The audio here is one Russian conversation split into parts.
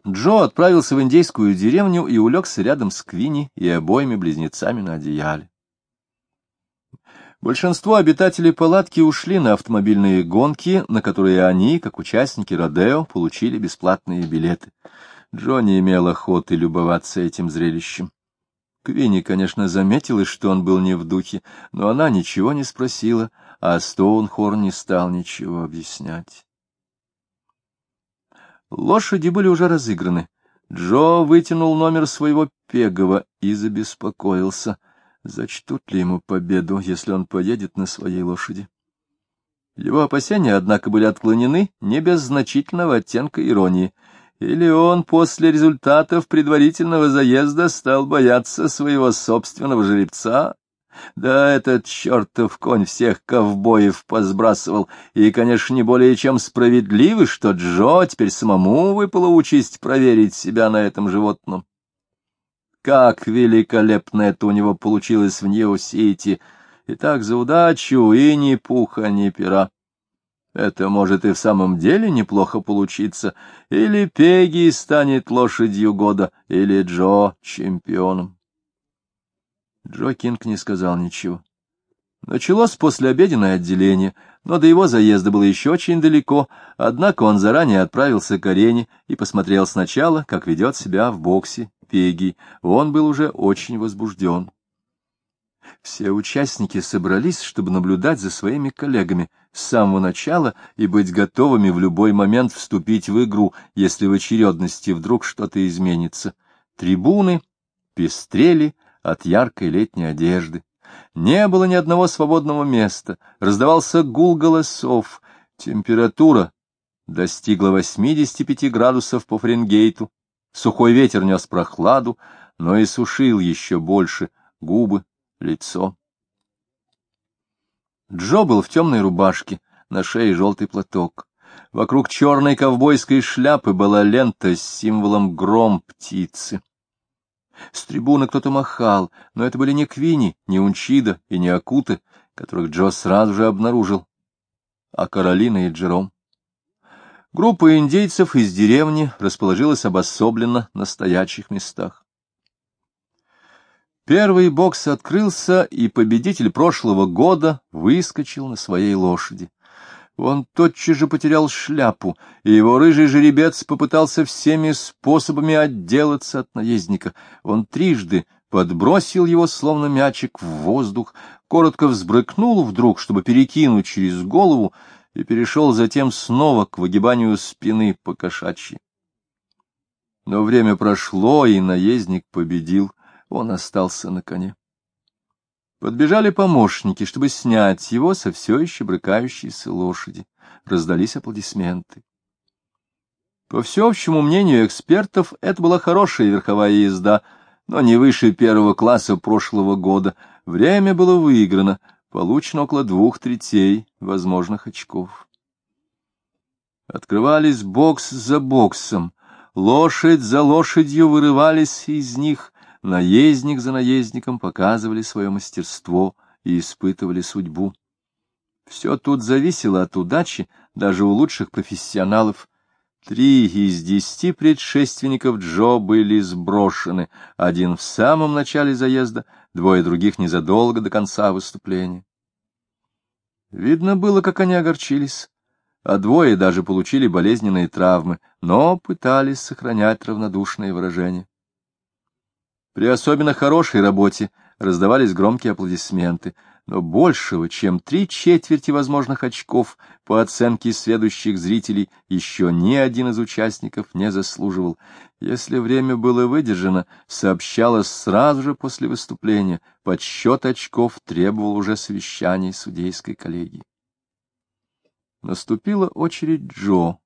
Джо отправился в индейскую деревню и улегся рядом с Квинни и обоими близнецами на одеяле. Большинство обитателей палатки ушли на автомобильные гонки, на которые они, как участники родео, получили бесплатные билеты. Джо не имел охоты любоваться этим зрелищем. Квинни, конечно, заметила, что он был не в духе, но она ничего не спросила, а Стоунхорн не стал ничего объяснять. Лошади были уже разыграны. Джо вытянул номер своего Пегова и забеспокоился, зачтут ли ему победу, если он поедет на своей лошади. Его опасения, однако, были отклонены не без значительного оттенка иронии. Или он после результатов предварительного заезда стал бояться своего собственного жеребца? Да этот чертов конь всех ковбоев посбрасывал, и, конечно, не более чем справедливо, что Джо теперь самому выпала участь проверить себя на этом животном. Как великолепно это у него получилось в Нью-Сити! И так за удачу, и ни пуха, ни пера. Это может и в самом деле неплохо получиться. Или Пегги станет лошадью года, или Джо чемпионом. Джо Кинг не сказал ничего. Началось послеобеденное отделение, но до его заезда было еще очень далеко, однако он заранее отправился к арене и посмотрел сначала, как ведет себя в боксе Пегги. Он был уже очень возбужден. Все участники собрались, чтобы наблюдать за своими коллегами с самого начала и быть готовыми в любой момент вступить в игру, если в очередности вдруг что-то изменится. Трибуны пестрели от яркой летней одежды. Не было ни одного свободного места, раздавался гул голосов. Температура достигла 85 градусов по Фаренгейту. Сухой ветер нес прохладу, но и сушил еще больше губы, лицо. Джо был в темной рубашке, на шее желтый платок. Вокруг черной ковбойской шляпы была лента с символом гром птицы. С трибуны кто-то махал, но это были не Квинни, не Унчида и не Акута, которых Джо сразу же обнаружил, а Каролина и Джером. Группа индейцев из деревни расположилась обособленно на стоячих местах. Первый бокс открылся, и победитель прошлого года выскочил на своей лошади. Он тотчас же потерял шляпу, и его рыжий жеребец попытался всеми способами отделаться от наездника. Он трижды подбросил его, словно мячик, в воздух, коротко взбрыкнул вдруг, чтобы перекинуть через голову, и перешел затем снова к выгибанию спины по-кошачьи. Но время прошло, и наездник победил, он остался на коне. Подбежали помощники, чтобы снять его со все еще брыкающейся лошади. Раздались аплодисменты. По всеобщему мнению экспертов, это была хорошая верховая езда, но не выше первого класса прошлого года. Время было выиграно, получено около 2/3 возможных очков. Открывались бокс за боксом, лошадь за лошадью вырывались из них, наездник за наездником показывали свое мастерство и испытывали судьбу. Все тут зависело от удачи, даже у лучших профессионалов. 3 из 10 предшественников Джо были сброшены, один в самом начале заезда, 2 других незадолго до конца выступления. Видно было, как они огорчились, а 2 даже получили болезненные травмы, но пытались сохранять равнодушное выражение. При особенно хорошей работе раздавались громкие аплодисменты, но большего, чем 3/4 возможных очков, по оценке сведущих зрителей, еще ни один из участников не заслуживал. Если время было выдержано, сообщалось сразу же после выступления, подсчет очков требовал уже совещаний судейской коллегии. Наступила очередь Джо.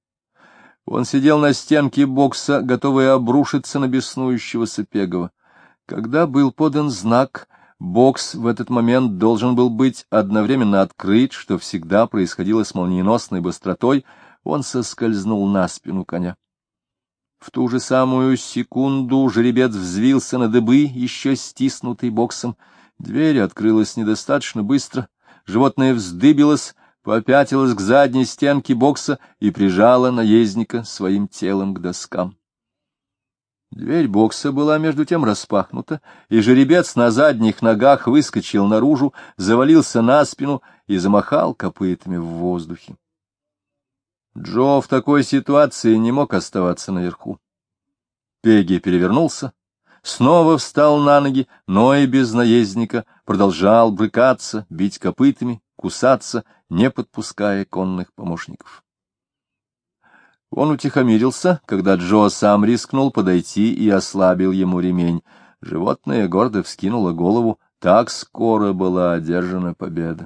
Он сидел на стенке бокса, готовый обрушиться на беснующегося Пегова. Когда был подан знак, бокс в этот момент должен был быть одновременно открыт, что всегда происходило с молниеносной быстротой, он соскользнул на спину коня. В ту же самую секунду жеребец взвился на дыбы, еще стиснутый боксом. Дверь открылась недостаточно быстро, животное вздыбилось, попятилась к задней стенке бокса и прижала наездника своим телом к доскам. Дверь бокса была между тем распахнута, и жеребец на задних ногах выскочил наружу, завалился на спину и замахал копытами в воздухе. Джо в такой ситуации не мог оставаться наверху. Пегги перевернулся, снова встал на ноги, но и без наездника продолжал брыкаться, бить копытами, кусаться, не подпуская конных помощников. Он утихомирился, когда Джо сам рискнул подойти и ослабил ему ремень. Животное гордо вскинуло голову, так скоро была одержана победа.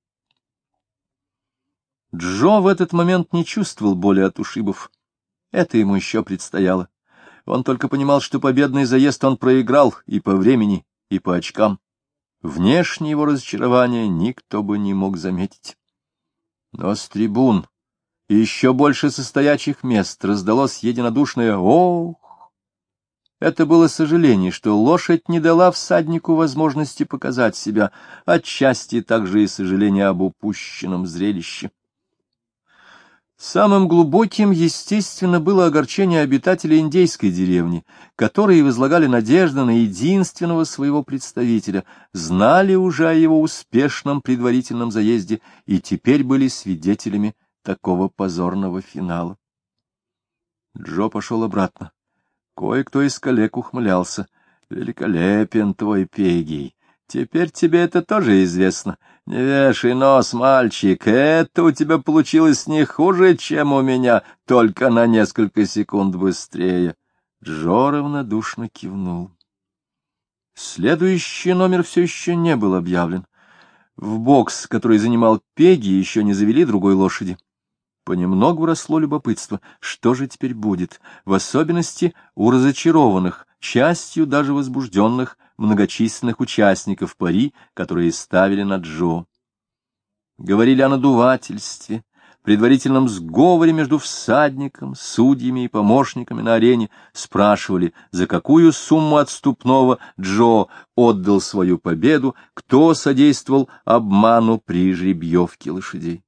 Джо в этот момент не чувствовал боли от ушибов. Это ему еще предстояло. Он только понимал, что победный заезд он проиграл и по времени, и по очкам. Внешне его разочарование никто бы не мог заметить. Но с трибун и еще больше со стоячих мест раздалось единодушное «Ох!». Это было сожаление, что лошадь не дала всаднику возможности показать себя, отчасти также и сожаление об упущенном зрелище. Самым глубоким, естественно, было огорчение обитателей индейской деревни, которые возлагали надежды на единственного своего представителя, знали уже о его успешном предварительном заезде и теперь были свидетелями такого позорного финала. Джо пошел обратно. Кое-кто из коллег ухмылялся. «Великолепен твой Пегги! Теперь тебе это тоже известно. Не вешай нос, мальчик, это у тебя получилось не хуже, чем у меня, только на несколько секунд быстрее». Джо равнодушно кивнул. Следующий номер все еще не был объявлен. В бокс, который занимал Пегги, еще не завели другой лошади. Понемногу росло любопытство, что же теперь будет, в особенности у разочарованных, частью даже возбужденных, многочисленных участников пари, которые ставили на Джо. Говорили о надувательстве, предварительном сговоре между всадником, судьями и помощниками на арене, спрашивали, за какую сумму отступного Джо отдал свою победу, кто содействовал обману при жеребьевке лошадей.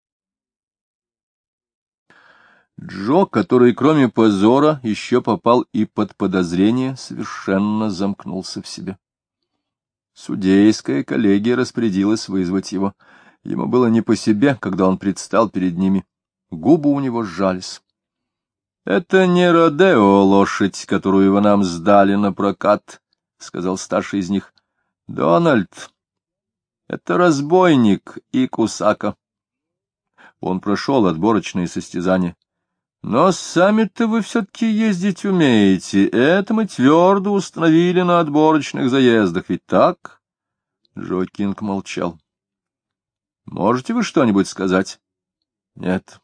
Джо, который кроме позора еще попал и под подозрение, совершенно замкнулся в себе. Судейская коллегия распорядилась вызвать его. Ему было не по себе, когда он предстал перед ними. Губы у него сжались. — Это не Родео лошадь, которую вы нам сдали на прокат, — сказал старший из них. — Дональд, это разбойник и Кусака. Он прошел отборочные состязания. Но сами-то вы все-таки ездить умеете. Это мы твердо установили на отборочных заездах, ведь так? Джо Кинг молчал. Можете вы что-нибудь сказать? Нет.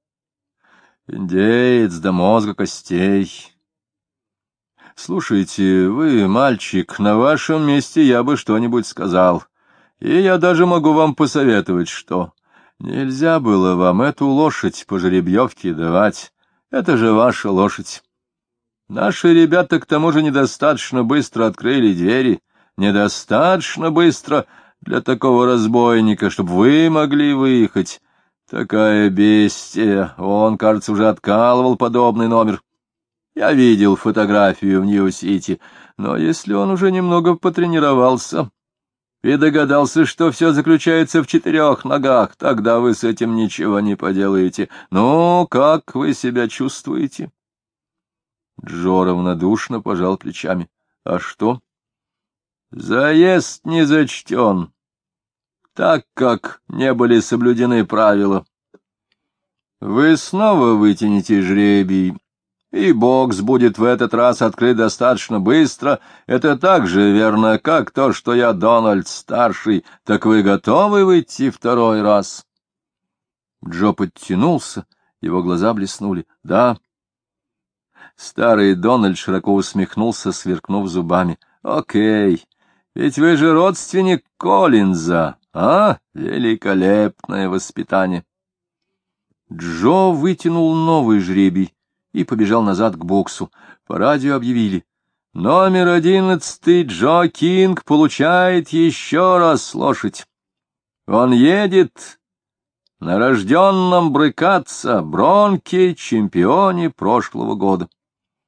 Индеец до мозга костей. Слушайте, вы, мальчик, на вашем месте я бы что-нибудь сказал. И я даже могу вам посоветовать, что... Нельзя было вам эту лошадь по жеребьевке давать. Это же ваша лошадь. Наши ребята к тому же недостаточно быстро открыли двери. Недостаточно быстро для такого разбойника, чтобы вы могли выехать. Такая бестия. Он, кажется, уже откалывал подобный номер. Я видел фотографию в Нью-Сити, но если он уже немного потренировался... и догадался, что все заключается в 4 ногах, тогда вы с этим ничего не поделаете. Ну, как вы себя чувствуете? Джо равнодушно пожал плечами. А что? Заезд не зачтен, так как не были соблюдены правила. Вы снова вытянете жребий, и бокс будет в этот раз открыт достаточно быстро. Это так же верно, как то, что я Дональд-старший. Так вы готовы выйти второй раз? Джо подтянулся, его глаза блеснули. Да. Старый Дональд широко усмехнулся, сверкнув зубами. Окей, ведь вы же родственник Коллинза, а? Великолепное воспитание. Джо вытянул новый жребий и побежал назад к боксу. По радио объявили. Номер 11 Джо Кинг получает еще раз лошадь. Он едет на рожденном брыкаться бронке чемпионе прошлого года.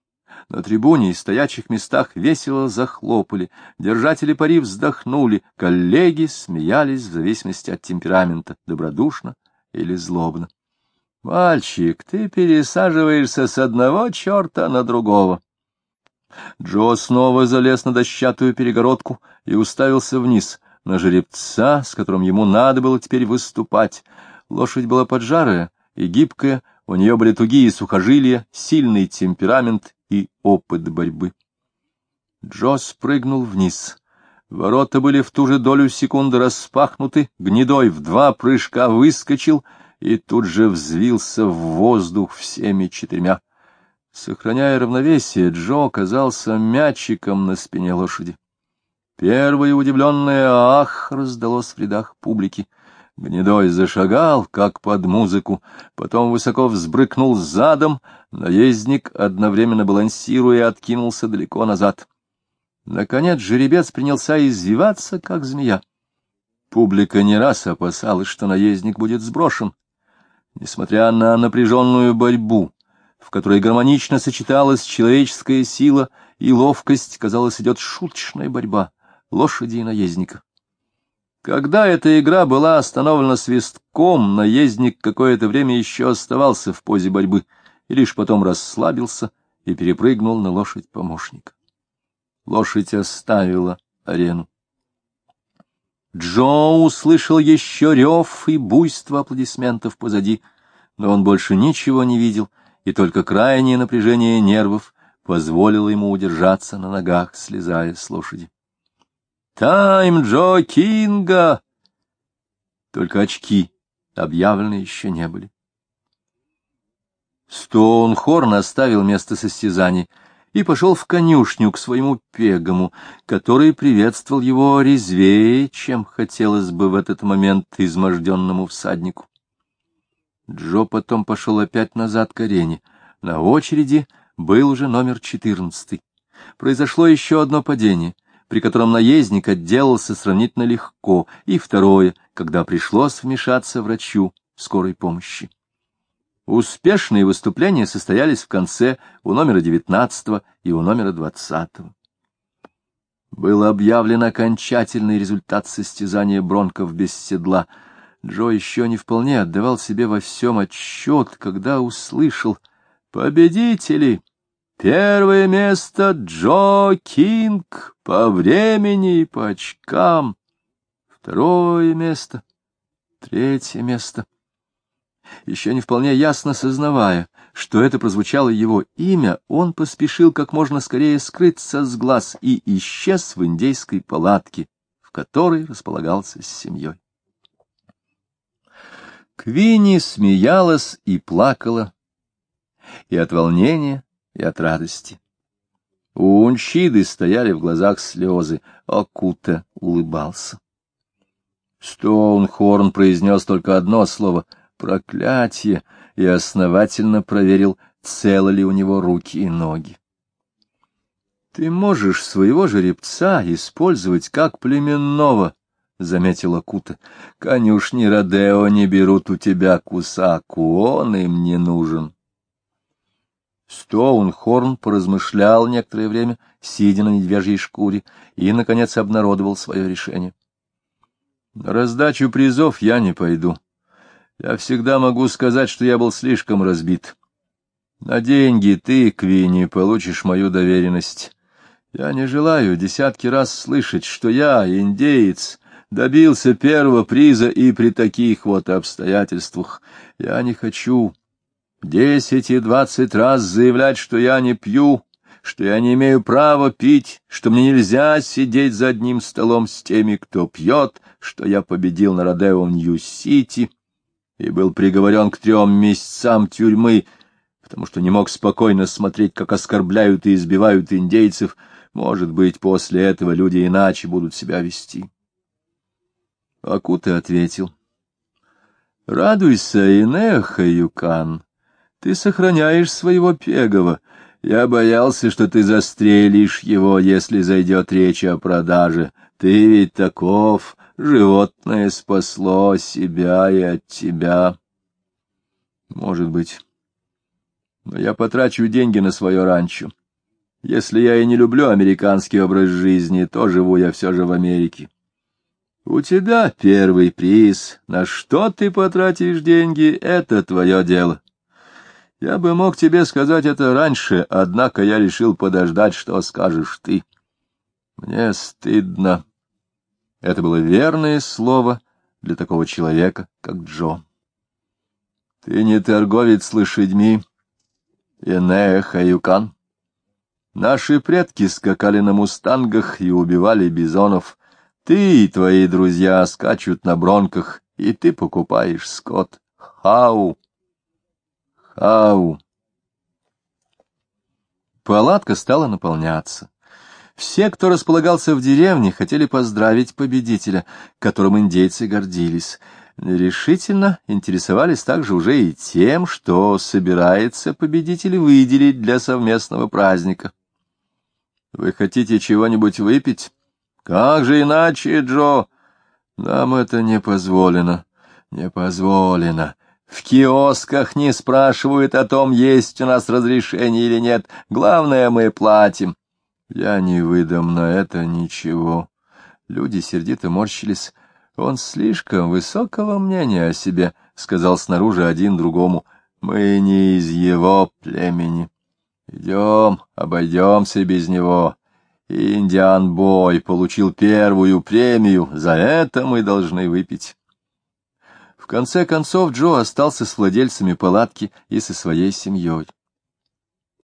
На трибуне и стоячих местах весело захлопали, держатели пари вздохнули, коллеги смеялись в зависимости от темперамента, добродушно или злобно. — Мальчик, ты пересаживаешься с одного черта на другого. Джо снова залез на дощатую перегородку и уставился вниз, на жеребца, с которым ему надо было теперь выступать. Лошадь была поджарая и гибкая, у нее были тугие сухожилия, сильный темперамент и опыт борьбы. Джо спрыгнул вниз. Ворота были в ту же долю секунды распахнуты, Гнедой в 2 прыжка выскочил и тут же взвился в воздух всеми 4. Сохраняя равновесие, Джо оказался мячиком на спине лошади. Первое удивленное «ах» раздалось в рядах публики. Гнедой зашагал, как под музыку, потом высоко взбрыкнул задом, наездник, одновременно балансируя, откинулся далеко назад. Наконец жеребец принялся извиваться, как змея. Публика не раз опасалась, что наездник будет сброшен. Несмотря на напряженную борьбу, в которой гармонично сочеталась человеческая сила и ловкость, казалось, идет шуточная борьба лошади и наездника. Когда эта игра была остановлена свистком, наездник какое-то время еще оставался в позе борьбы и лишь потом расслабился и перепрыгнул на лошадь помощника. Лошадь оставила арену. Джо услышал еще рев и буйство аплодисментов позади, но он больше ничего не видел, и только крайнее напряжение нервов позволило ему удержаться на ногах, слезая с лошади. «Тайм Джо Кинга!» Только очки объявлены еще не были. Стоунхорн оставил место состязаний и пошел в конюшню к своему Пегому, который приветствовал его резвее, чем хотелось бы в этот момент изможденному всаднику. Джо потом пошел опять назад к арене. На очереди был уже номер 14. Произошло еще одно падение, при котором наездник отделался сравнительно легко, и второе, когда пришлось вмешаться врачу скорой помощи. Успешные выступления состоялись в конце у номера 19 и у номера 20. Был объявлен окончательный результат состязания бронков без седла. Джо еще не вполне отдавал себе во всем отчет, когда услышал: «Победители! Первое место Джо Кинг по времени и по очкам. Второе место, третье место». Еще не вполне ясно сознавая, что это прозвучало его имя, он поспешил как можно скорее скрыться с глаз и исчез в индейской палатке, в которой располагался с семьей. Квинни смеялась и плакала, и от волнения, и от радости. У Унчиды стояли в глазах слезы, а Кута улыбался. Стоунхорн произнес только одно слово — «проклятие», и основательно проверил, целы ли у него руки и ноги. «Ты можешь своего жеребца использовать как племенного», — заметила Кута. «Конюшни Родео не берут у тебя Кусаку, он им не нужен». Стоунхорн поразмышлял некоторое время, сидя на медвежьей шкуре, и, наконец, обнародовал свое решение. «На раздачу призов я не пойду. Я всегда могу сказать, что я был слишком разбит. На деньги ты, Квинни, получишь мою доверенность. Я не желаю десятки раз слышать, что я, индеец, добился первого приза и при таких вот обстоятельствах. Я не хочу 10 и 20 раз заявлять, что я не пью, что я не имею права пить, что мне нельзя сидеть за одним столом с теми, кто пьет, что я победил на Родео Нью-Сити и был приговорен к 3 месяцам тюрьмы, потому что не мог спокойно смотреть, как оскорбляют и избивают индейцев. Может быть, после этого люди иначе будут себя вести. Акута ответил: «Радуйся, Инеха, Юкан, ты сохраняешь своего Пегова. Я боялся, что ты застрелишь его, если зайдет речь о продаже. Ты ведь таков, животное спасло себя и от тебя». «Может быть, но я потрачу деньги на свое ранчо. Если я и не люблю американский образ жизни, то живу я все же в Америке. У тебя первый приз. На что ты потратишь деньги, это твое дело. Я бы мог тебе сказать это раньше, однако я решил подождать, что скажешь ты. Мне стыдно. Это было верное слово для такого человека, как Джо. Ты не торговец лошадьми, Энея Хаюкан. Наши предки скакали на мустангах и убивали бизонов. Ты и твои друзья скачут на бронках, и ты покупаешь скот. Хау! Хау! Палатка стала наполняться. Все, кто располагался в деревне, хотели поздравить победителя, которым индейцы гордились. Решительно интересовались также уже и тем, что собирается победитель выделить для совместного праздника. «Вы хотите чего-нибудь выпить?» «Как же иначе, Джо?» «Нам это не позволено, не позволено. В киосках не спрашивают о том, есть у нас разрешение или нет. Главное, мы платим». «Я не выдам на это ничего». Люди сердито морщились. «Он слишком высокого мнения о себе», — сказал снаружи один другому. «Мы не из его племени. Идем, обойдемся без него. Индиан-бой получил первую премию, за это мы должны выпить». В конце концов Джо остался с владельцами палатки и со своей семьей.